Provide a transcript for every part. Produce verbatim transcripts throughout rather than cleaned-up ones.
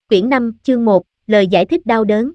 Quyển năm, chương một, lời giải thích đau đớn.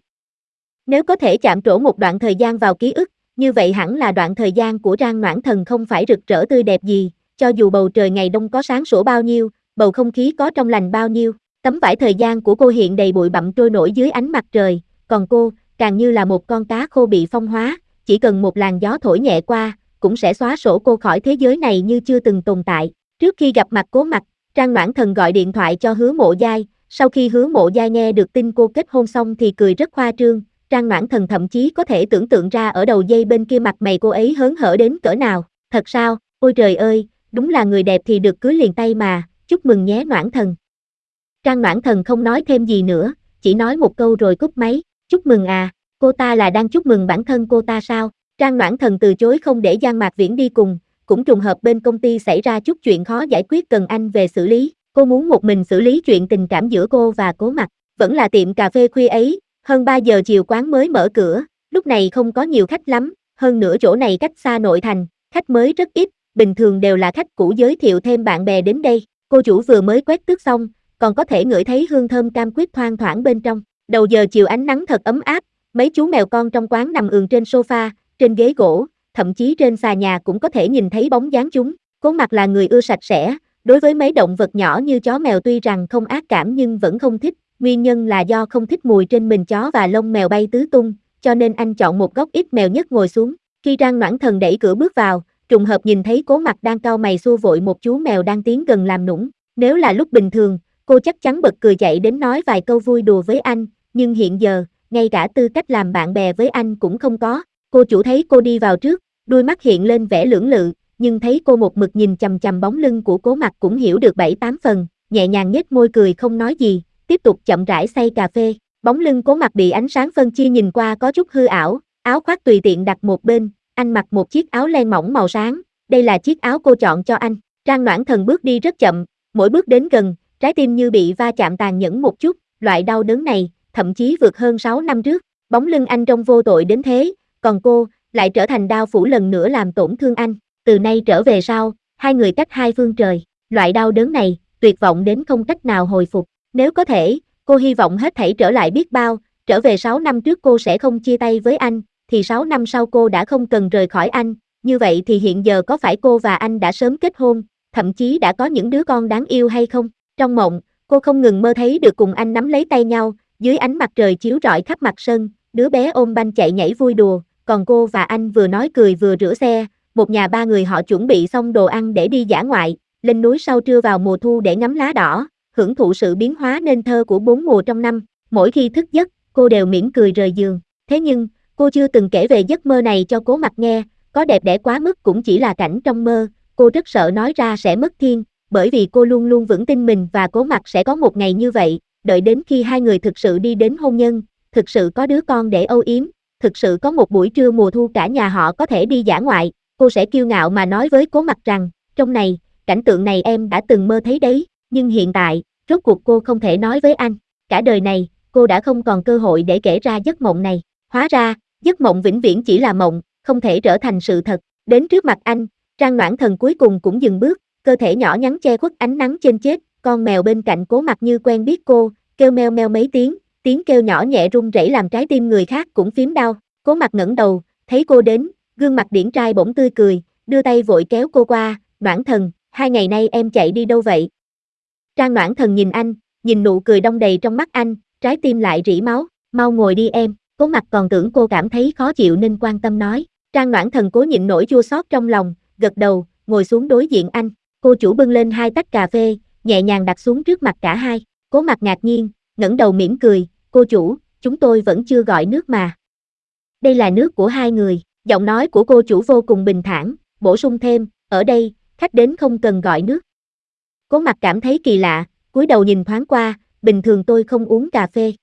Nếu có thể chạm trổ một đoạn thời gian vào ký ức, như vậy hẳn là đoạn thời gian của Trang Noãn Thần không phải rực rỡ tươi đẹp gì, cho dù bầu trời ngày đông có sáng sủa bao nhiêu, bầu không khí có trong lành bao nhiêu, tấm vải thời gian của cô hiện đầy bụi bặm trôi nổi dưới ánh mặt trời, còn cô, càng như là một con cá khô bị phong hóa, chỉ cần một làn gió thổi nhẹ qua, cũng sẽ xóa sổ cô khỏi thế giới này như chưa từng tồn tại. Trước khi gặp mặt Cố Mặc, Trang Noãn Thần gọi điện thoại cho Hứa Mộ Giai, sau khi Hứa Mộ Giai nghe được tin cô kết hôn xong thì cười rất khoa trương, Trang Noãn Thần thậm chí có thể tưởng tượng ra ở đầu dây bên kia mặt mày cô ấy hớn hở đến cỡ nào. Thật sao? Ôi trời ơi, đúng là người đẹp thì được cưới liền tay mà, chúc mừng nhé Noãn Thần. Trang Noãn Thần không nói thêm gì nữa, chỉ nói một câu rồi cúp máy. Chúc mừng à, cô ta là đang chúc mừng bản thân cô ta sao? Trang Noãn Thần từ chối không để Giang Mạc Viễn đi cùng, cũng trùng hợp bên công ty xảy ra chút chuyện khó giải quyết cần anh về xử lý, cô muốn một mình xử lý chuyện tình cảm giữa cô và Cố Mặc. Vẫn là tiệm cà phê khuya ấy, hơn ba giờ chiều quán mới mở cửa, lúc này không có nhiều khách lắm, hơn nữa chỗ này cách xa nội thành, khách mới rất ít, bình thường đều là khách cũ giới thiệu thêm bạn bè đến đây. Cô chủ vừa mới quét tước xong, còn có thể ngửi thấy hương thơm cam quýt thoang thoảng bên trong. Đầu giờ chiều ánh nắng thật ấm áp, mấy chú mèo con trong quán nằm ườn trên sofa, trên ghế gỗ, thậm chí trên xà nhà cũng có thể nhìn thấy bóng dáng chúng. Cố Mặc là người ưa sạch sẽ, đối với mấy động vật nhỏ như chó mèo tuy rằng không ác cảm nhưng vẫn không thích, nguyên nhân là do không thích mùi trên mình chó và lông mèo bay tứ tung, cho nên anh chọn một góc ít mèo nhất ngồi xuống. Khi Trang Noãn Thần đẩy cửa bước vào, trùng hợp nhìn thấy Cố Mặc đang cau mày xua vội một chú mèo đang tiến gần làm nũng. Nếu là lúc bình thường, cô chắc chắn bật cười chạy đến nói vài câu vui đùa với anh, nhưng hiện giờ, ngay cả tư cách làm bạn bè với anh cũng không có. Cô chủ thấy cô đi vào trước, đôi mắt hiện lên vẻ lưỡng lự, nhưng thấy cô một mực nhìn chằm chằm bóng lưng của Cố Mặc cũng hiểu được bảy tám phần, nhẹ nhàng nhếch môi cười không nói gì, tiếp tục chậm rãi xay cà phê. Bóng lưng Cố Mặc bị ánh sáng phân chia nhìn qua có chút hư ảo, áo khoác tùy tiện đặt một bên, anh mặc một chiếc áo len mỏng màu sáng, đây là chiếc áo cô chọn cho anh. Trang Noãn Thần bước đi rất chậm, mỗi bước đến gần, trái tim như bị va chạm tàn nhẫn một chút, loại đau đớn này, thậm chí vượt hơn sáu năm trước. Bóng lưng anh trông vô tội đến thế, còn cô, lại trở thành đao phủ lần nữa làm tổn thương anh. Từ nay trở về sau, hai người cách hai phương trời, loại đau đớn này, tuyệt vọng đến không cách nào hồi phục. Nếu có thể, cô hy vọng hết thảy trở lại biết bao, trở về sáu năm trước cô sẽ không chia tay với anh, thì sáu năm sau cô đã không cần rời khỏi anh, như vậy thì hiện giờ có phải cô và anh đã sớm kết hôn, thậm chí đã có những đứa con đáng yêu hay không? Trong mộng, cô không ngừng mơ thấy được cùng anh nắm lấy tay nhau, dưới ánh mặt trời chiếu rọi khắp mặt sân, đứa bé ôm banh chạy nhảy vui đùa, còn cô và anh vừa nói cười vừa rửa xe, một nhà ba người họ chuẩn bị xong đồ ăn để đi dã ngoại, lên núi sau trưa vào mùa thu để ngắm lá đỏ, hưởng thụ sự biến hóa nên thơ của bốn mùa trong năm. Mỗi khi thức giấc, cô đều mỉm cười rời giường, thế nhưng, cô chưa từng kể về giấc mơ này cho Cố Mặc nghe, có đẹp đẽ quá mức cũng chỉ là cảnh trong mơ, cô rất sợ nói ra sẽ mất thiên, bởi vì cô luôn luôn vững tin mình và Cố Mặc sẽ có một ngày như vậy, đợi đến khi hai người thực sự đi đến hôn nhân, thực sự có đứa con để âu yếm, thực sự có một buổi trưa mùa thu cả nhà họ có thể đi dã ngoại, cô sẽ kiêu ngạo mà nói với Cố Mặc rằng, trong này, cảnh tượng này em đã từng mơ thấy đấy, nhưng hiện tại, rốt cuộc cô không thể nói với anh, cả đời này, cô đã không còn cơ hội để kể ra giấc mộng này, hóa ra, giấc mộng vĩnh viễn chỉ là mộng, không thể trở thành sự thật. Đến trước mặt anh, Trang Noãn Thần cuối cùng cũng dừng bước, cơ thể nhỏ nhắn che khuất ánh nắng trên chết, con mèo bên cạnh Cố Mặc như quen biết cô, kêu meo meo mấy tiếng, tiếng kêu nhỏ nhẹ run rẩy làm trái tim người khác cũng phím đau. Cố Mặc ngẩng đầu, thấy cô đến, gương mặt điển trai bỗng tươi cười, đưa tay vội kéo cô qua, Noãn Thần, hai ngày nay em chạy đi đâu vậy? Trang Noãn Thần nhìn anh, nhìn nụ cười đong đầy trong mắt anh, trái tim lại rỉ máu, mau ngồi đi em. Cố Mặc còn tưởng cô cảm thấy khó chịu nên quan tâm nói. Trang Noãn Thần cố nhịn nỗi chua xót trong lòng, gật đầu, ngồi xuống đối diện anh. Cô chủ bưng lên hai tách cà phê, nhẹ nhàng đặt xuống trước mặt cả hai. Cố Mặc ngạc nhiên, ngẩng đầu mỉm cười, cô chủ, chúng tôi vẫn chưa gọi nước mà. Đây là nước của hai người. Giọng nói của cô chủ vô cùng bình thản, bổ sung thêm, ở đây, khách đến không cần gọi nước. Cố Mặc cảm thấy kỳ lạ, cúi đầu nhìn thoáng qua, bình thường tôi không uống cà phê.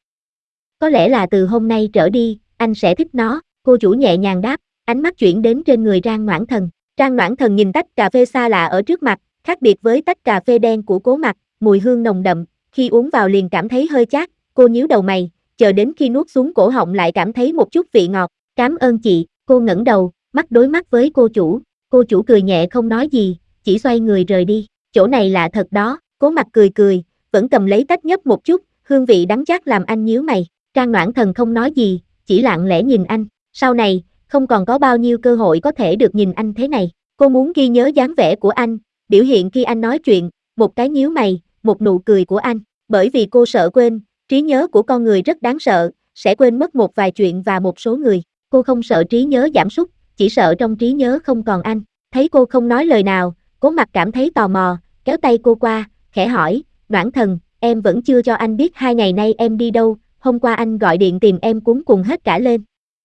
Có lẽ là từ hôm nay trở đi, anh sẽ thích nó, cô chủ nhẹ nhàng đáp, ánh mắt chuyển đến trên người Trang Noãn Thần. Trang Noãn Thần nhìn tách cà phê xa lạ ở trước mặt, khác biệt với tách cà phê đen của Cố Mặc, mùi hương nồng đậm, khi uống vào liền cảm thấy hơi chát, cô nhíu đầu mày, chờ đến khi nuốt xuống cổ họng lại cảm thấy một chút vị ngọt, cảm ơn chị, cô ngẩng đầu, mắt đối mắt với cô chủ, cô chủ cười nhẹ không nói gì, chỉ xoay người rời đi, chỗ này lạ thật đó, Cố Mặc cười cười, vẫn cầm lấy tách nhấp một chút, hương vị đắng chát làm anh nhíu mày. Trang Noãn Thần không nói gì, chỉ lặng lẽ nhìn anh. Sau này, không còn có bao nhiêu cơ hội có thể được nhìn anh thế này. Cô muốn ghi nhớ dáng vẻ của anh, biểu hiện khi anh nói chuyện, một cái nhíu mày, một nụ cười của anh. Bởi vì cô sợ quên, trí nhớ của con người rất đáng sợ, sẽ quên mất một vài chuyện và một số người. Cô không sợ trí nhớ giảm sút, chỉ sợ trong trí nhớ không còn anh. Thấy cô không nói lời nào, Cố Mặc cảm thấy tò mò, kéo tay cô qua, khẽ hỏi, Noãn Thần, em vẫn chưa cho anh biết hai ngày nay em đi đâu, hôm qua anh gọi điện tìm em cuống cuồng hết cả lên.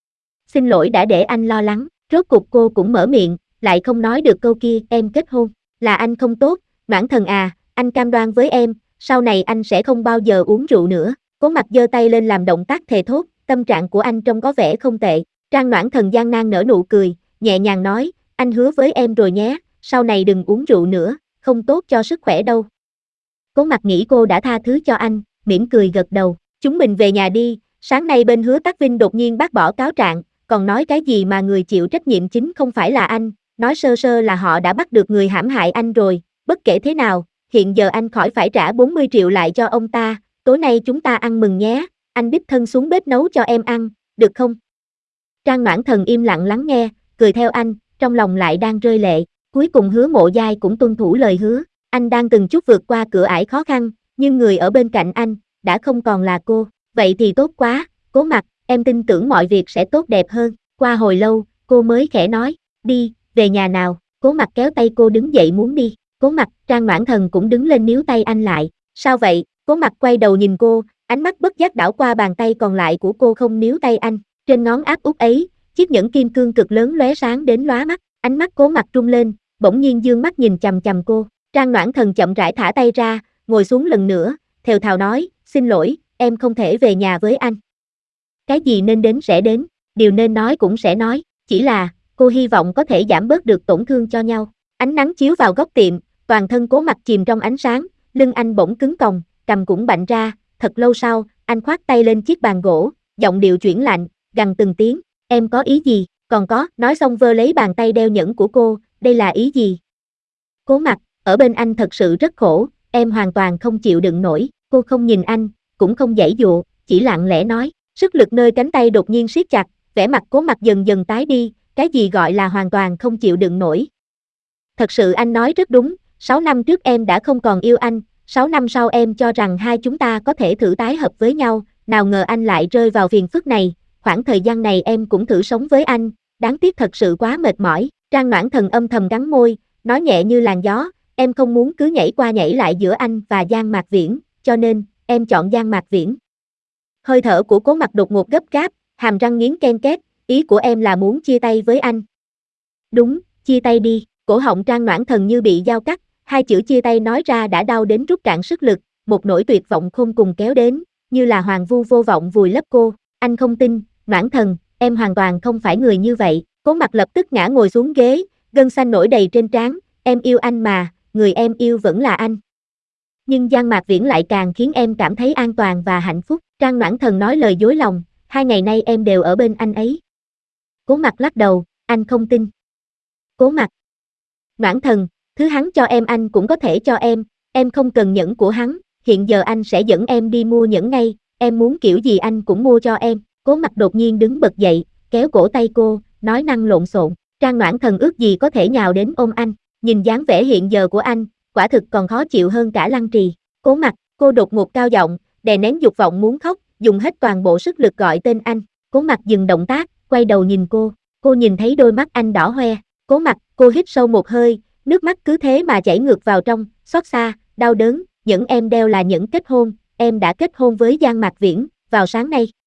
Xin lỗi đã để anh lo lắng, rốt cục cô cũng mở miệng, lại không nói được câu kia, em kết hôn, là anh không tốt, Noãn Thần à, anh cam đoan với em, sau này anh sẽ không bao giờ uống rượu nữa. Cố Mặc giơ tay lên làm động tác thề thốt, tâm trạng của anh trông có vẻ không tệ. Trang Noãn Thần gian nan nở nụ cười, nhẹ nhàng nói, anh hứa với em rồi nhé, sau này đừng uống rượu nữa, không tốt cho sức khỏe đâu. Cố Mặc nghĩ cô đã tha thứ cho anh, mỉm cười gật đầu, chúng mình về nhà đi, sáng nay bên Hứa Tắc Vinh đột nhiên bác bỏ cáo trạng, còn nói cái gì mà người chịu trách nhiệm chính không phải là anh, nói sơ sơ là họ đã bắt được người hãm hại anh rồi, bất kể thế nào, hiện giờ anh khỏi phải trả bốn mươi triệu lại cho ông ta, tối nay chúng ta ăn mừng nhé, anh đích thân xuống bếp nấu cho em ăn, được không? Trang Noãn Thần im lặng lắng nghe, cười theo anh, trong lòng lại đang rơi lệ, cuối cùng Hứa Mộ Giai cũng tuân thủ lời hứa, anh đang từng chút vượt qua cửa ải khó khăn, nhưng người ở bên cạnh anh, đã không còn là cô, vậy thì tốt quá, Cố Mặc, em tin tưởng mọi việc sẽ tốt đẹp hơn, qua hồi lâu, cô mới khẽ nói, đi, về nhà nào, Cố Mặc kéo tay cô đứng dậy muốn đi, Cố Mặc, Trang Noãn Thần cũng đứng lên níu tay anh lại, sao vậy, Cố Mặc quay đầu nhìn cô, ánh mắt bất giác đảo qua bàn tay còn lại của cô không níu tay anh, trên ngón áp út ấy, chiếc nhẫn kim cương cực lớn lóe sáng đến lóa mắt, ánh mắt Cố Mặc rung lên, bỗng nhiên dương mắt nhìn chằm chằm cô, Trang Noãn Thần chậm rãi thả tay ra, ngồi xuống lần nữa, thều thào nói, xin lỗi, em không thể về nhà với anh. Cái gì nên đến sẽ đến, điều nên nói cũng sẽ nói, chỉ là, cô hy vọng có thể giảm bớt được tổn thương cho nhau. Ánh nắng chiếu vào góc tiệm, toàn thân Cố Mặc chìm trong ánh sáng, lưng anh bỗng cứng còng, cằm cũng bạnh ra, thật lâu sau, anh khoác tay lên chiếc bàn gỗ, giọng điệu chuyển lạnh, gằn từng tiếng, em có ý gì, còn có, nói xong vơ lấy bàn tay đeo nhẫn của cô, đây là ý gì? Cố Mặc, ở bên anh thật sự rất khổ, em hoàn toàn không chịu đựng nổi, cô không nhìn anh, cũng không giãy dụa, chỉ lặng lẽ nói, sức lực nơi cánh tay đột nhiên siết chặt, vẻ mặt Cố Mặc dần dần tái đi, cái gì gọi là hoàn toàn không chịu đựng nổi. Thật sự anh nói rất đúng, sáu năm trước em đã không còn yêu anh, sáu năm sau em cho rằng hai chúng ta có thể thử tái hợp với nhau, nào ngờ anh lại rơi vào phiền phức này, khoảng thời gian này em cũng thử sống với anh, đáng tiếc thật sự quá mệt mỏi, Trang Noãn Thần âm thầm cắn môi, nói nhẹ như làn gió, em không muốn cứ nhảy qua nhảy lại giữa anh và Giang Mạc Viễn, cho nên, em chọn Giang Mạc Viễn. Hơi thở của Cố Mặc đột ngột gấp gáp, hàm răng nghiến ken két, ý của em là muốn chia tay với anh. Đúng, chia tay đi, cổ họng Trang Noãn Thần như bị dao cắt, hai chữ chia tay nói ra đã đau đến rút cạn sức lực, một nỗi tuyệt vọng khôn cùng kéo đến, như là hoàng vu vô vọng vùi lấp cô, anh không tin, Noãn Thần, em hoàn toàn không phải người như vậy, Cố Mặc lập tức ngã ngồi xuống ghế, gân xanh nổi đầy trên trán, em yêu anh mà, người em yêu vẫn là anh. Nhưng Giang Mạc Viễn lại càng khiến em cảm thấy an toàn và hạnh phúc, Trang Noãn Thần nói lời dối lòng, hai ngày nay em đều ở bên anh ấy. Cố Mặc lắc đầu, anh không tin. Cố Mặc. Noãn Thần, thứ hắn cho em anh cũng có thể cho em, em không cần nhẫn của hắn, hiện giờ anh sẽ dẫn em đi mua nhẫn ngay, em muốn kiểu gì anh cũng mua cho em. Cố Mặc đột nhiên đứng bật dậy, kéo cổ tay cô, nói năng lộn xộn, Trang Noãn Thần ước gì có thể nhào đến ôm anh, nhìn dáng vẻ hiện giờ của anh, quả thực còn khó chịu hơn cả Lăng Trì. Cố Mặc, cô đột ngột cao giọng, đè nén dục vọng muốn khóc, dùng hết toàn bộ sức lực gọi tên anh. Cố Mặc dừng động tác, quay đầu nhìn cô, cô nhìn thấy đôi mắt anh đỏ hoe. Cố Mặc, cô hít sâu một hơi, nước mắt cứ thế mà chảy ngược vào trong, xót xa, đau đớn, nhẫn em đeo là nhẫn kết hôn, em đã kết hôn với Giang Mạc Viễn, vào sáng nay.